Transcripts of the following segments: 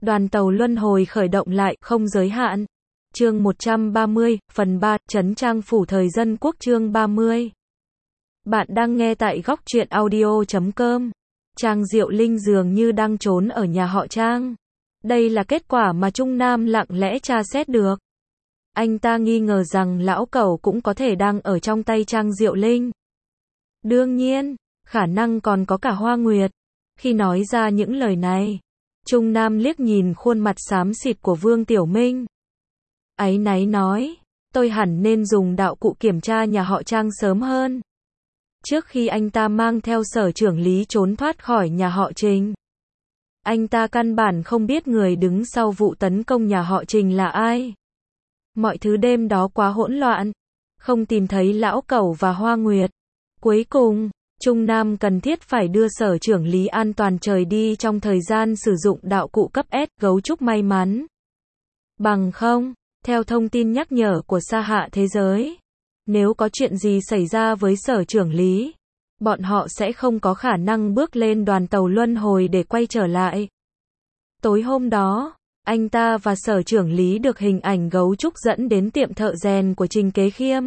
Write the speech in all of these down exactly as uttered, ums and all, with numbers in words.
Đoàn tàu luân hồi khởi động lại, không giới hạn. Chương một trăm ba mươi, phần ba, Trấn Trang Phủ Thời Dân Quốc chương ba mươi. Bạn đang nghe tại góc truyện audio chấm com. Trang Diệu Linh dường như đang trốn ở nhà họ Trang. Đây là kết quả mà Trung Nam lặng lẽ tra xét được. Anh ta nghi ngờ rằng lão cẩu cũng có thể đang ở trong tay Trang Diệu Linh. Đương nhiên, khả năng còn có cả Hoa Nguyệt. Khi nói ra những lời này, Trung Nam liếc nhìn khuôn mặt xám xịt của Vương Tiểu Minh. Áy náy nói, tôi hẳn nên dùng đạo cụ kiểm tra nhà họ Trang sớm hơn. Trước khi anh ta mang theo Sở trưởng Lý trốn thoát khỏi nhà họ Trình, anh ta căn bản không biết người đứng sau vụ tấn công nhà họ Trình là ai. Mọi thứ đêm đó quá hỗn loạn, không tìm thấy lão cẩu và Hoa Nguyệt. Cuối cùng, Trung Nam cần thiết phải đưa Sở trưởng Lý an toàn trời đi trong thời gian sử dụng đạo cụ cấp S, gấu trúc may mắn. Bằng không, theo thông tin nhắc nhở của Sa Hạ Thế Giới, nếu có chuyện gì xảy ra với Sở trưởng Lý, bọn họ sẽ không có khả năng bước lên đoàn tàu luân hồi để quay trở lại. Tối hôm đó, anh ta và Sở trưởng Lý được hình ảnh gấu trúc dẫn đến tiệm thợ rèn của Trình Kế Khiêm.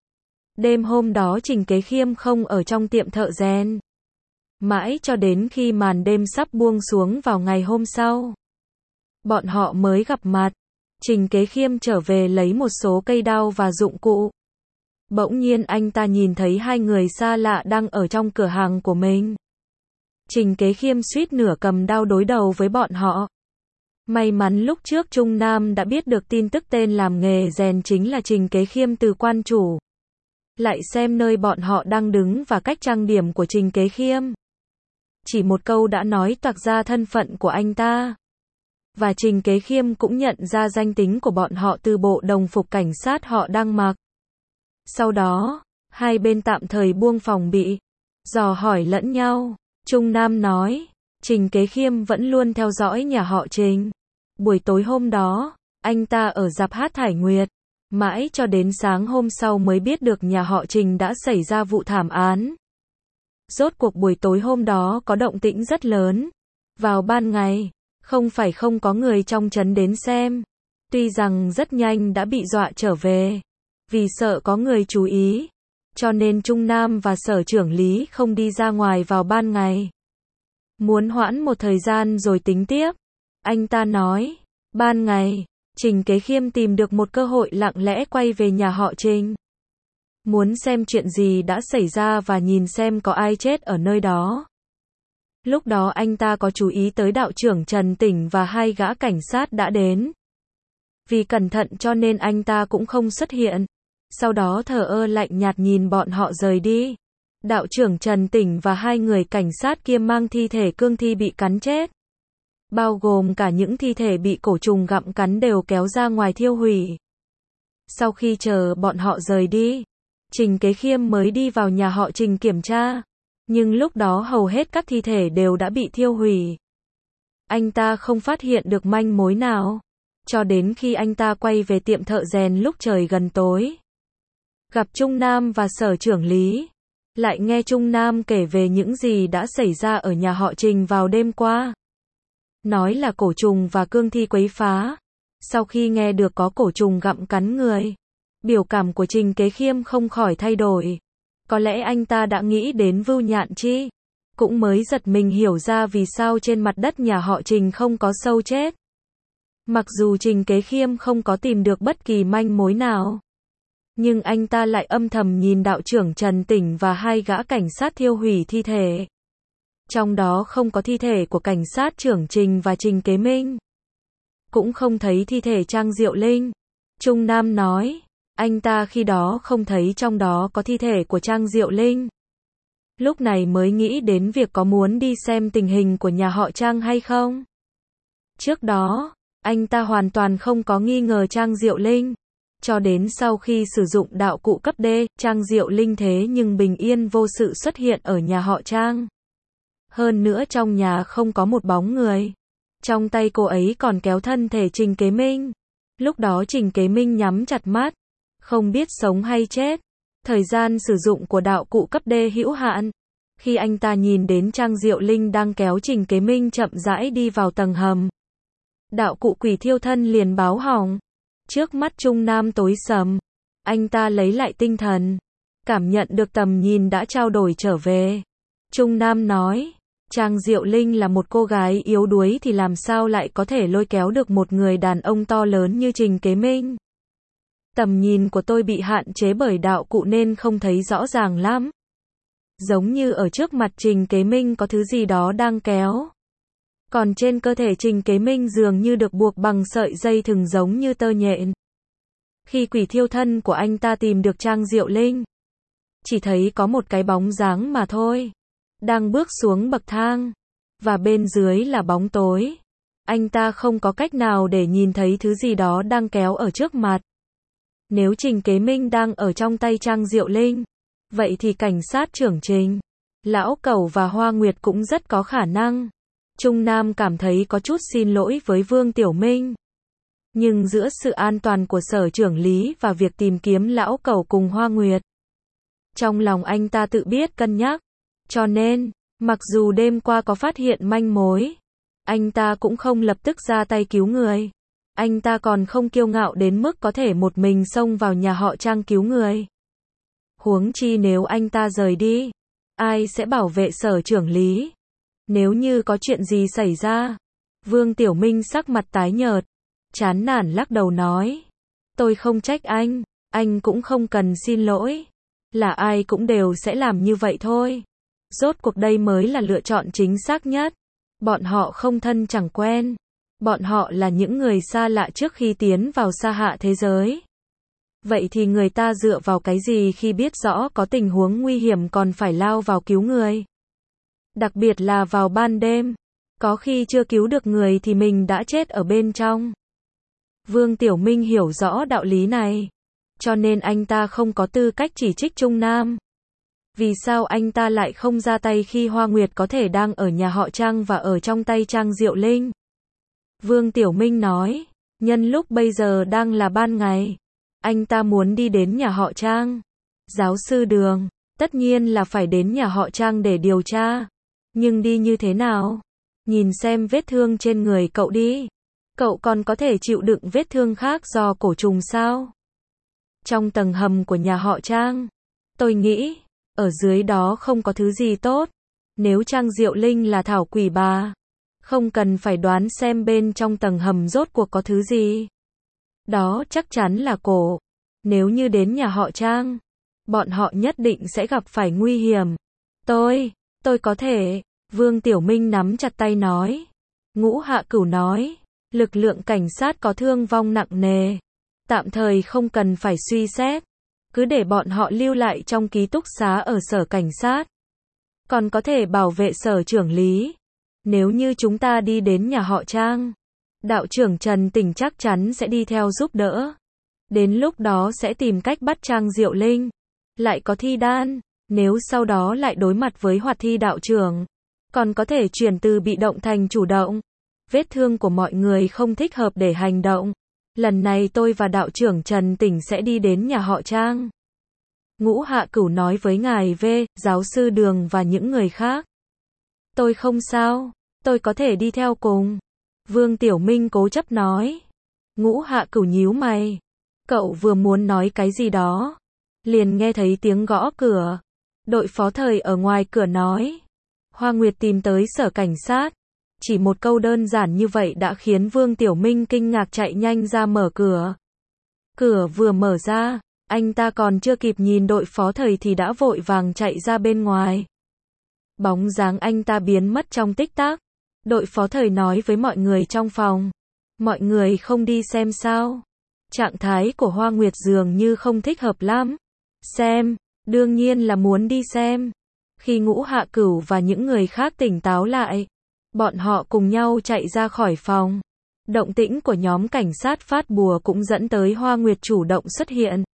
Đêm hôm đó Trình Kế Khiêm không ở trong tiệm thợ rèn. Mãi cho đến khi màn đêm sắp buông xuống vào ngày hôm sau, bọn họ mới gặp mặt. Trình Kế Khiêm trở về lấy một số cây đao và dụng cụ. Bỗng nhiên anh ta nhìn thấy hai người xa lạ đang ở trong cửa hàng của mình. Trình Kế Khiêm suýt nửa cầm đao đối đầu với bọn họ. May mắn lúc trước Trung Nam đã biết được tin tức tên làm nghề rèn chính là Trình Kế Khiêm từ quan chủ. Lại xem nơi bọn họ đang đứng và cách trang điểm của Trình Kế Khiêm. Chỉ một câu đã nói toạc ra thân phận của anh ta. Và Trình Kế Khiêm cũng nhận ra danh tính của bọn họ từ bộ đồng phục cảnh sát họ đang mặc. Sau đó, hai bên tạm thời buông phòng bị, dò hỏi lẫn nhau. Trung Nam nói, Trình Kế Khiêm vẫn luôn theo dõi nhà họ Trình. Buổi tối hôm đó, anh ta ở rạp hát Thải Nguyệt. Mãi cho đến sáng hôm sau mới biết được nhà họ Trình đã xảy ra vụ thảm án. Rốt cuộc buổi tối hôm đó có động tĩnh rất lớn. Vào ban ngày, không phải không có người trong trấn đến xem. Tuy rằng rất nhanh đã bị dọa trở về. Vì sợ có người chú ý, cho nên Trung Nam và Sở trưởng Lý không đi ra ngoài vào ban ngày. Muốn hoãn một thời gian rồi tính tiếp. Anh ta nói, ban ngày, Trình Kế Khiêm tìm được một cơ hội lặng lẽ quay về nhà họ Trình. Muốn xem chuyện gì đã xảy ra và nhìn xem có ai chết ở nơi đó. Lúc đó anh ta có chú ý tới đạo trưởng Trần Tỉnh và hai gã cảnh sát đã đến. Vì cẩn thận cho nên anh ta cũng không xuất hiện. Sau đó thờ ơ lạnh nhạt nhìn bọn họ rời đi. Đạo trưởng Trần Tỉnh và hai người cảnh sát kia mang thi thể cương thi bị cắn chết. Bao gồm cả những thi thể bị cổ trùng gặm cắn đều kéo ra ngoài thiêu hủy. Sau khi chờ bọn họ rời đi, Trình Kế Khiêm mới đi vào nhà họ Trình kiểm tra. Nhưng lúc đó hầu hết các thi thể đều đã bị thiêu hủy. Anh ta không phát hiện được manh mối nào. Cho đến khi anh ta quay về tiệm thợ rèn lúc trời gần tối. Gặp Trung Nam và Sở trưởng Lý. Lại nghe Trung Nam kể về những gì đã xảy ra ở nhà họ Trình vào đêm qua. Nói là cổ trùng và cương thi quấy phá. Sau khi nghe được có cổ trùng gặm cắn người, biểu cảm của Trình Kế Khiêm không khỏi thay đổi. Có lẽ anh ta đã nghĩ đến Vưu Nhạn Chi. Cũng mới giật mình hiểu ra vì sao trên mặt đất nhà họ Trình không có sâu chết. Mặc dù Trình Kế Khiêm không có tìm được bất kỳ manh mối nào, nhưng anh ta lại âm thầm nhìn đạo trưởng Trần Tỉnh và hai gã cảnh sát thiêu hủy thi thể. Trong đó không có thi thể của cảnh sát trưởng Trình và Trình Kế Minh. Cũng không thấy thi thể Trang Diệu Linh. Trung Nam nói, anh ta khi đó không thấy trong đó có thi thể của Trang Diệu Linh. Lúc này mới nghĩ đến việc có muốn đi xem tình hình của nhà họ Trang hay không. Trước đó, anh ta hoàn toàn không có nghi ngờ Trang Diệu Linh. Cho đến sau khi sử dụng đạo cụ cấp D, Trang Diệu Linh thế nhưng bình yên vô sự xuất hiện ở nhà họ Trang. Hơn nữa trong nhà không có một bóng người. Trong tay cô ấy còn kéo thân thể Trình Kế Minh. Lúc đó Trình Kế Minh nhắm chặt mắt, không biết sống hay chết. Thời gian sử dụng của đạo cụ cấp D hữu hạn. Khi anh ta nhìn đến Trang Diệu Linh đang kéo Trình Kế Minh chậm rãi đi vào tầng hầm. Đạo cụ quỷ thiêu thân liền báo hỏng. Trước mắt Trung Nam tối sầm. Anh ta lấy lại tinh thần. Cảm nhận được tầm nhìn đã trao đổi trở về. Trung Nam nói, Trang Diệu Linh là một cô gái yếu đuối thì làm sao lại có thể lôi kéo được một người đàn ông to lớn như Trình Kế Minh. Tầm nhìn của tôi bị hạn chế bởi đạo cụ nên không thấy rõ ràng lắm. Giống như ở trước mặt Trình Kế Minh có thứ gì đó đang kéo. Còn trên cơ thể Trình Kế Minh dường như được buộc bằng sợi dây thừng giống như tơ nhện. Khi quỷ thiêu thân của anh ta tìm được Trang Diệu Linh, chỉ thấy có một cái bóng dáng mà thôi. Đang bước xuống bậc thang. Và bên dưới là bóng tối. Anh ta không có cách nào để nhìn thấy thứ gì đó đang kéo ở trước mặt. Nếu Trình Kế Minh đang ở trong tay Trang Diệu Linh, vậy thì cảnh sát trưởng Trình, Lão Cẩu và Hoa Nguyệt cũng rất có khả năng. Trung Nam cảm thấy có chút xin lỗi với Vương Tiểu Minh. Nhưng giữa sự an toàn của sở trưởng Lý và việc tìm kiếm Lão Cẩu cùng Hoa Nguyệt, trong lòng anh ta tự biết cân nhắc. Cho nên, mặc dù đêm qua có phát hiện manh mối, anh ta cũng không lập tức ra tay cứu người. Anh ta còn không kiêu ngạo đến mức có thể một mình xông vào nhà họ Trang cứu người. Huống chi nếu anh ta rời đi, ai sẽ bảo vệ sở trưởng Lý? Nếu như có chuyện gì xảy ra? Vương Tiểu Minh sắc mặt tái nhợt, chán nản lắc đầu nói. Tôi không trách anh, anh cũng không cần xin lỗi. Là ai cũng đều sẽ làm như vậy thôi. Rốt cuộc đây mới là lựa chọn chính xác nhất. Bọn họ không thân chẳng quen. Bọn họ là những người xa lạ trước khi tiến vào sa hạ thế giới. Vậy thì người ta dựa vào cái gì khi biết rõ có tình huống nguy hiểm còn phải lao vào cứu người? Đặc biệt là vào ban đêm. Có khi chưa cứu được người thì mình đã chết ở bên trong. Vương Tiểu Minh hiểu rõ đạo lý này. Cho nên anh ta không có tư cách chỉ trích Trung Nam. Vì sao anh ta lại không ra tay khi Hoa Nguyệt có thể đang ở nhà họ Trang và ở trong tay Trang Diệu Linh? Vương Tiểu Minh nói, nhân lúc bây giờ đang là ban ngày, anh ta muốn đi đến nhà họ Trang. Giáo sư Đường, tất nhiên là phải đến nhà họ Trang để điều tra. Nhưng đi như thế nào? Nhìn xem vết thương trên người cậu đi. Cậu còn có thể chịu đựng vết thương khác do cổ trùng sao? Trong tầng hầm của nhà họ Trang, tôi nghĩ, ở dưới đó không có thứ gì tốt. Nếu Trang Diệu Linh là thảo quỷ bà, không cần phải đoán xem bên trong tầng hầm rốt cuộc có thứ gì. Đó chắc chắn là cổ. Nếu như đến nhà họ Trang, bọn họ nhất định sẽ gặp phải nguy hiểm. Tôi, tôi có thể. Vương Tiểu Minh nắm chặt tay nói. Ngũ Hạ Cửu nói, lực lượng cảnh sát có thương vong nặng nề. Tạm thời không cần phải suy xét. Cứ để bọn họ lưu lại trong ký túc xá ở sở cảnh sát. Còn có thể bảo vệ sở trưởng Lý. Nếu như chúng ta đi đến nhà họ Trang, đạo trưởng Trần Tỉnh chắc chắn sẽ đi theo giúp đỡ. Đến lúc đó sẽ tìm cách bắt Trang Diệu Linh. Lại có Thi Đan, nếu sau đó lại đối mặt với Hoạt Thi đạo trưởng, còn có thể chuyển từ bị động thành chủ động. Vết thương của mọi người không thích hợp để hành động. Lần này tôi và đạo trưởng Trần Tỉnh sẽ đi đến nhà họ Trang. Ngũ Hạ Cửu nói với ngài V, giáo sư Đường và những người khác. Tôi không sao, tôi có thể đi theo cùng. Vương Tiểu Minh cố chấp nói. Ngũ Hạ Cửu nhíu mày. Cậu vừa muốn nói cái gì đó, liền nghe thấy tiếng gõ cửa. Đội phó thời ở ngoài cửa nói. Hoa Nguyệt tìm tới sở cảnh sát. Chỉ một câu đơn giản như vậy đã khiến Vương Tiểu Minh kinh ngạc chạy nhanh ra mở cửa. Cửa vừa mở ra, anh ta còn chưa kịp nhìn đội phó thời thì đã vội vàng chạy ra bên ngoài. Bóng dáng anh ta biến mất trong tích tắc. Đội phó thời nói với mọi người trong phòng. Mọi người không đi xem sao? Trạng thái của Hoa Nguyệt dường như không thích hợp lắm. Xem, đương nhiên là muốn đi xem. Khi Ngũ Hạ Cửu và những người khác tỉnh táo lại, bọn họ cùng nhau chạy ra khỏi phòng. Động tĩnh của nhóm cảnh sát phát bùa cũng dẫn tới Hoa Nguyệt chủ động xuất hiện.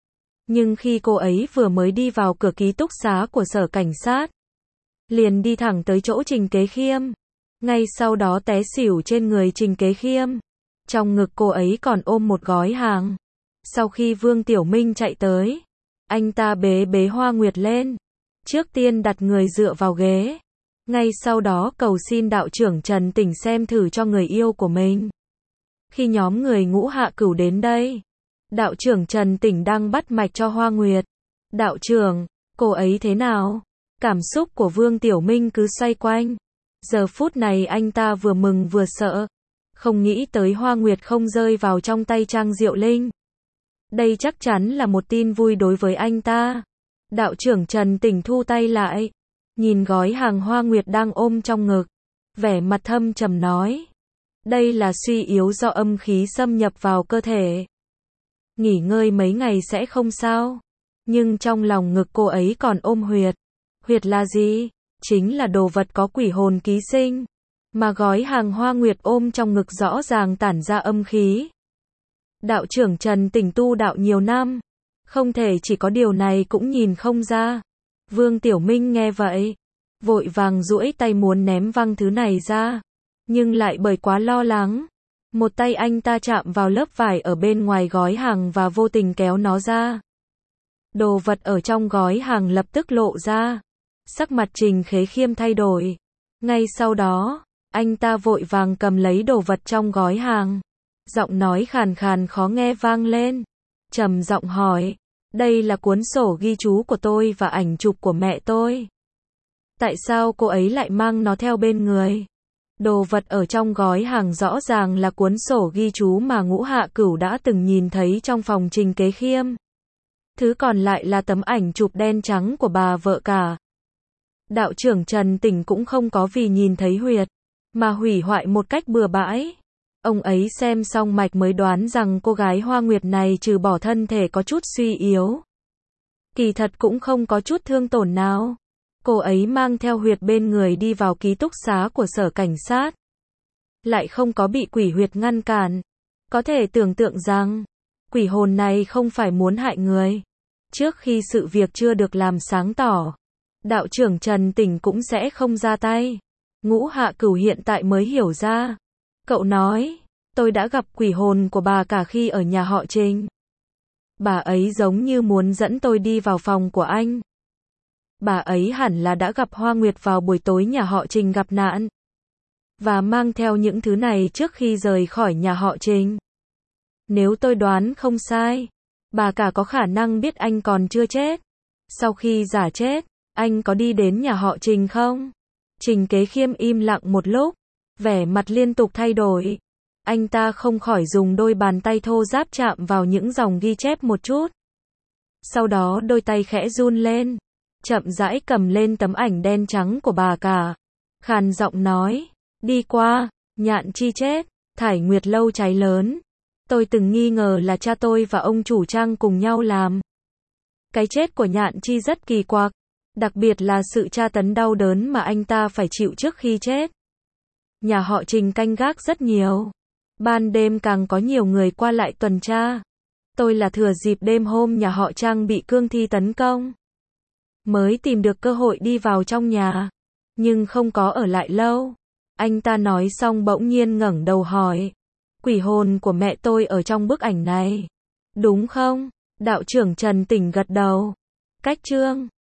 Nhưng khi cô ấy vừa mới đi vào cửa ký túc xá của sở cảnh sát, liền đi thẳng tới chỗ Trình Kế Khiêm. Ngay sau đó té xỉu trên người Trình Kế Khiêm. Trong ngực cô ấy còn ôm một gói hàng. Sau khi Vương Tiểu Minh chạy tới, anh ta bế bế Hoa Nguyệt lên. Trước tiên đặt người dựa vào ghế. Ngay sau đó cầu xin đạo trưởng Trần Tỉnh xem thử cho người yêu của mình. Khi nhóm người Ngũ Hạ Cửu đến đây, đạo trưởng Trần Tỉnh đang bắt mạch cho Hoa Nguyệt. Đạo trưởng, cô ấy thế nào? Cảm xúc của Vương Tiểu Minh cứ xoay quanh. Giờ phút này anh ta vừa mừng vừa sợ. Không nghĩ tới Hoa Nguyệt không rơi vào trong tay Trang Diệu Linh. Đây chắc chắn là một tin vui đối với anh ta. Đạo trưởng Trần Tỉnh thu tay lại, nhìn gói hàng Hoa Nguyệt đang ôm trong ngực, vẻ mặt thâm trầm nói. Đây là suy yếu do âm khí xâm nhập vào cơ thể. Nghỉ ngơi mấy ngày sẽ không sao. Nhưng trong lòng ngực cô ấy còn ôm huyệt. Huyệt là gì? Chính là đồ vật có quỷ hồn ký sinh. Mà gói hàng Hoa Nguyệt ôm trong ngực rõ ràng tản ra âm khí. Đạo trưởng Trần Tỉnh tu đạo nhiều năm, không thể chỉ có điều này cũng nhìn không ra. Vương Tiểu Minh nghe vậy, vội vàng duỗi tay muốn ném văng thứ này ra, nhưng lại bởi quá lo lắng. Một tay anh ta chạm vào lớp vải ở bên ngoài gói hàng và vô tình kéo nó ra. Đồ vật ở trong gói hàng lập tức lộ ra. Sắc mặt Trình Khế Khiêm thay đổi. Ngay sau đó, anh ta vội vàng cầm lấy đồ vật trong gói hàng. Giọng nói khàn khàn khó nghe vang lên. Trầm giọng hỏi, đây là cuốn sổ ghi chú của tôi và ảnh chụp của mẹ tôi. Tại sao cô ấy lại mang nó theo bên người? Đồ vật ở trong gói hàng rõ ràng là cuốn sổ ghi chú mà Ngũ Hạ Cửu đã từng nhìn thấy trong phòng Trình Kế Khiêm. Thứ còn lại là tấm ảnh chụp đen trắng của bà vợ cả. Đạo trưởng Trần Tỉnh cũng không có vì nhìn thấy huyệt, mà hủy hoại một cách bừa bãi. Ông ấy xem xong mạch mới đoán rằng cô gái Hoa Nguyệt này trừ bỏ thân thể có chút suy yếu, kỳ thật cũng không có chút thương tổn nào. Cô ấy mang theo huyệt bên người đi vào ký túc xá của sở cảnh sát, lại không có bị quỷ huyệt ngăn cản. Có thể tưởng tượng rằng, quỷ hồn này không phải muốn hại người. Trước khi sự việc chưa được làm sáng tỏ, đạo trưởng Trần Tỉnh cũng sẽ không ra tay. Ngũ Hạ Cửu hiện tại mới hiểu ra. Cậu nói, tôi đã gặp quỷ hồn của bà cả khi ở nhà họ Trình. Bà ấy giống như muốn dẫn tôi đi vào phòng của anh. Bà ấy hẳn là đã gặp Hoa Nguyệt vào buổi tối nhà họ Trình gặp nạn, và mang theo những thứ này trước khi rời khỏi nhà họ Trình. Nếu tôi đoán không sai, bà cả có khả năng biết anh còn chưa chết. Sau khi giả chết, anh có đi đến nhà họ Trình không? Trình Kế Khiêm im lặng một lúc, vẻ mặt liên tục thay đổi. Anh ta không khỏi dùng đôi bàn tay thô ráp chạm vào những dòng ghi chép một chút. Sau đó đôi tay khẽ run lên, chậm rãi cầm lên tấm ảnh đen trắng của bà cả. Khàn giọng nói, đi qua, Nhạn Chi chết, Thải Nguyệt lâu cháy lớn. Tôi từng nghi ngờ là cha tôi và ông chủ Trang cùng nhau làm. Cái chết của Nhạn Chi rất kỳ quặc, đặc biệt là sự tra tấn đau đớn mà anh ta phải chịu trước khi chết. Nhà họ Trình canh gác rất nhiều, ban đêm càng có nhiều người qua lại tuần tra. Tôi là thừa dịp đêm hôm nhà họ Trang bị cương thi tấn công, mới tìm được cơ hội đi vào trong nhà, nhưng không có ở lại lâu. Anh ta nói xong bỗng nhiên ngẩng đầu hỏi, quỷ hồn của mẹ tôi ở trong bức ảnh này, đúng không? Đạo trưởng Trần Tỉnh gật đầu. Cách chương